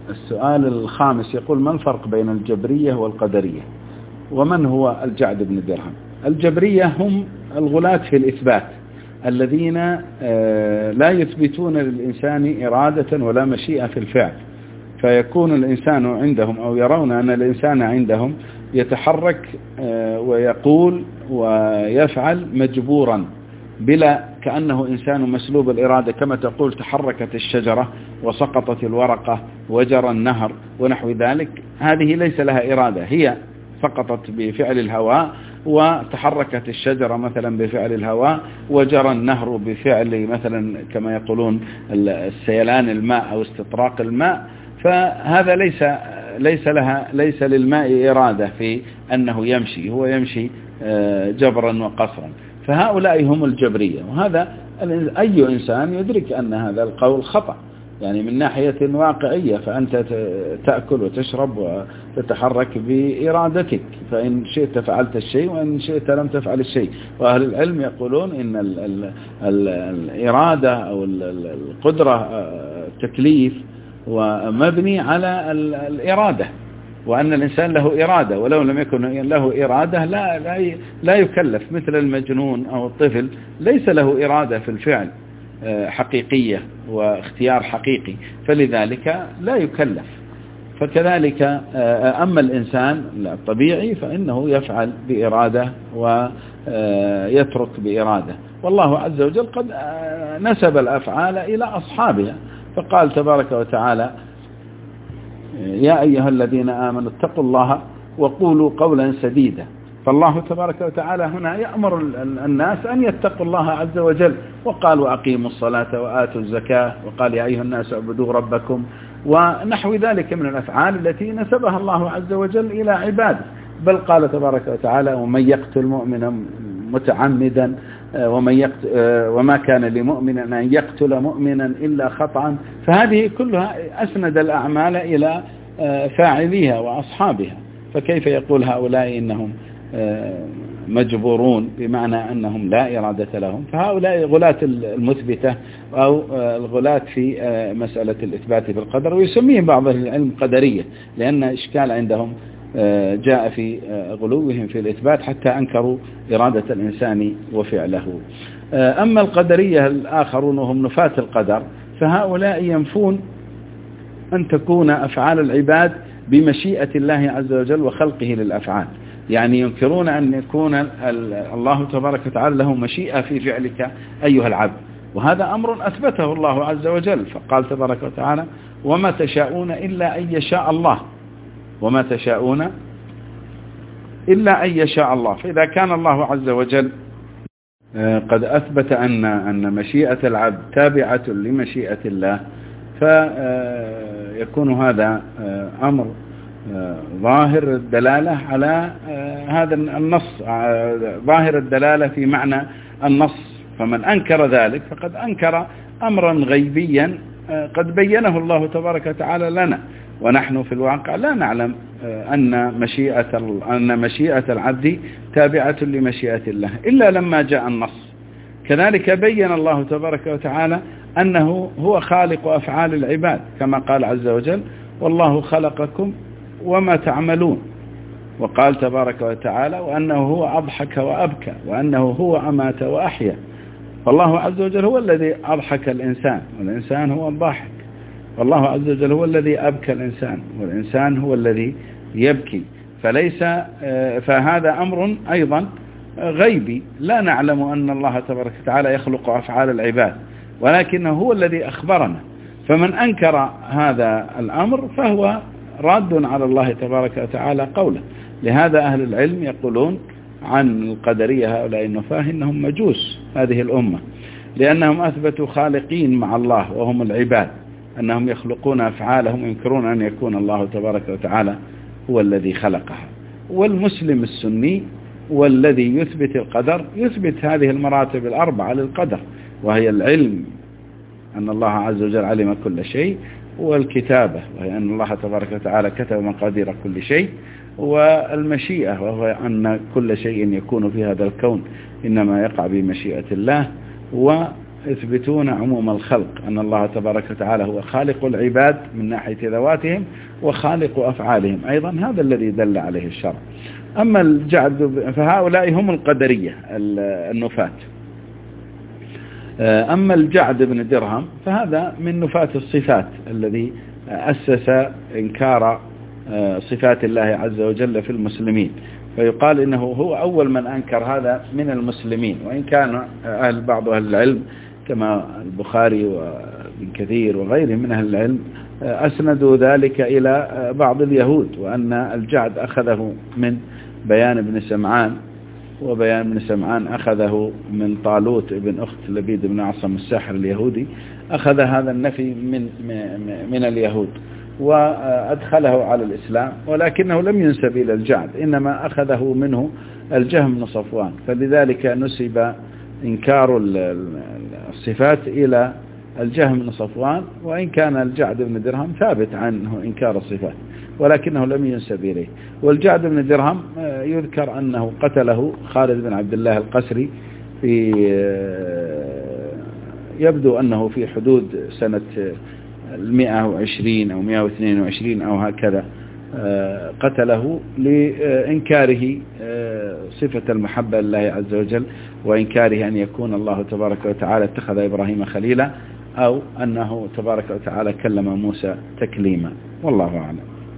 السؤال الخامس يقول: ما الفرق بين الجبرية والقدرية؟ ومن هو الجعد بن درهم؟ الجبرية هم الغلاة في الإثبات الذين لا يثبتون للإنسان إرادة ولا مشيئة في الفعل، فيكون الإنسان عندهم أو يرون أن الإنسان عندهم يتحرك ويقول ويفعل مجبورا بلا، كأنه إنسان مسلوب الإرادة، كما تقول تحركت الشجرة وسقطت الورقة وجرى النهر ونحو ذلك. هذه ليس لها إرادة، هي سقطت بفعل الهواء، وتحركت الشجرة مثلا بفعل الهواء، وجرى النهر بفعل مثلا كما يقولون السيلان الماء أو استطراق الماء. فهذا ليس للماء إرادة في أنه يمشي، هو يمشي جبرا وقصرا. فهؤلاء هم الجبرية، وهذا أي إنسان يدرك أن هذا القول خطأ، يعني من ناحية واقعية، فأنت تأكل وتشرب وتتحرك بإرادتك، فإن شئت فعلت الشيء وإن شئت لم تفعل الشيء. وأهل العلم يقولون إن الإرادة أو القدرة تكليف ومبني على الإرادة، وأن الإنسان له إرادة، ولو لم يكن له إرادة لا يكلف، مثل المجنون أو الطفل ليس له إرادة في الفعل حقيقية واختيار حقيقي، فلذلك لا يكلف. فكذلك أما الإنسان الطبيعي فإنه يفعل بإرادة ويترك بإرادة. والله عز وجل قد نسب الأفعال إلى أصحابها، فقال تبارك وتعالى: يا أيها الذين آمنوا اتقوا الله وقولوا قولا سديدا. فالله تبارك وتعالى هنا يأمر الناس أن يتقوا الله عز وجل، وقال: وأقيموا الصلاة وآتوا الزكاة، وقال: يا أيها الناس اعبدوا ربكم، ونحو ذلك من الأفعال التي نسبها الله عز وجل إلى عباده. بل قال تبارك وتعالى: ومن يقتل مؤمنا متعمدا وما كان لمؤمن أن يقتل مؤمنا إلا خطأ. فهذه كلها أسند الأعمال إلى فاعليها وأصحابها، فكيف يقول هؤلاء إنهم مجبورون، بمعنى أنهم لا إرادة لهم؟ فهؤلاء غلاة المثبتة أو الغلاة في مسألة الإثبات في القدر، ويسميهم بعض العلم قدرية، لأن إشكال عندهم جاء في غلوهم في الإثبات حتى أنكروا إرادة الإنسان وفعله. أما القدرية الآخرون وهم نفاة القدر، فهؤلاء ينفون أن تكون أفعال العباد بمشيئة الله عز وجل وخلقه للأفعال، يعني ينكرون أن يكون الله تبارك وتعالى له مشيئة في فعلك أيها العبد، وهذا أمر أثبته الله عز وجل. فقال تبارك وتعالى: وما تشاءون إلا أن يشاء الله، وما تشاءون إلا أن يشاء الله. فإذا كان الله عز وجل قد أثبت أن مشيئة العبد تابعة لمشيئة الله، فيكون هذا أمر ظاهر الدلالة على هذا النص، ظاهر الدلالة في معنى النص. فمن أنكر ذلك فقد أنكر أمرا غيبيا قد بينه الله تبارك وتعالى لنا، ونحن في الواقع لا نعلم أن مشيئة العبد تابعة لمشيئة الله إلا لما جاء النص. كذلك بين الله تبارك وتعالى أنه هو خالق أفعال العباد، كما قال عز وجل: والله خلقكم وما تعملون. وقال تبارك وتعالى: وأنه هو أضحك وأبكى، وأنه هو أمات وأحيا. فالله عز وجل هو الذي أضحك الإنسان، والإنسان هو الضاحك. والله عز وجل هو الذي أبكى الإنسان، والإنسان هو الذي يبكي. فهذا أمر أيضا غيبي، لا نعلم أن الله تبارك وتعالى يخلق أفعال العباد، ولكنه هو الذي أخبرنا. فمن أنكر هذا الأمر فهو راد على الله تبارك وتعالى قوله. لهذا أهل العلم يقولون عن القدرية هؤلاء النفاة إنهم مجوس هذه الأمة، لأنهم أثبتوا خالقين مع الله وهم العباد، أنهم يخلقون أفعالهم وينكرون أن يكون الله تبارك وتعالى هو الذي خلقها. والمسلم السني والذي يثبت القدر يثبت هذه المراتب الأربعة للقدر، وهي العلم أن الله عز وجل علم كل شيء، والكتابة وهي أن الله تبارك وتعالى كتب مقادير كل شيء، والمشيئة وهو أن كل شيء يكون في هذا الكون إنما يقع بمشيئة الله، يثبتون عموم الخلق، أن الله تبارك وتعالى هو خالق العباد من ناحية ذواتهم وخالق أفعالهم أيضا، هذا الذي دل عليه الشرع. أما الجعد فهؤلاء هم القدرية النفاة. أما الجعد بن درهم فهذا من نفاة الصفات الذي أسس إنكار صفات الله عز وجل في المسلمين، فيقال إنه هو أول من أنكر هذا من المسلمين، وإن كان بعض أهل العلم كما البخاري وابن كثير وغيرهم من أهل العلم أسندوا ذلك إلى بعض اليهود، وأن الجعد أخذه من بيان بن سمعان، وبيان بن سمعان أخذه من طالوت ابن أخت لبيد بن عصم الساحر اليهودي، أخذ هذا النفي من اليهود وأدخله على الإسلام، ولكنه لم ينسب إلى الجعد، إنما أخذه منه الجهم بن صفوان، فلذلك نسب إنكار الصفات إلى الجهم بن صفوان، وإن كان الجعد بن درهم ثابت عنه إنكار الصفات ولكنه لم ينسب إليه. والجعد بن درهم يذكر أنه قتله خالد بن عبد الله القسري في يبدو أنه في حدود سنة 120 أو 122 أو هكذا، قتله لإنكاره صفة المحبة لله عز وجل، وإنكاره أن يكون الله تبارك وتعالى اتخذ إبراهيم خليلا، أو أنه تبارك وتعالى كلم موسى تكليما، والله أعلم.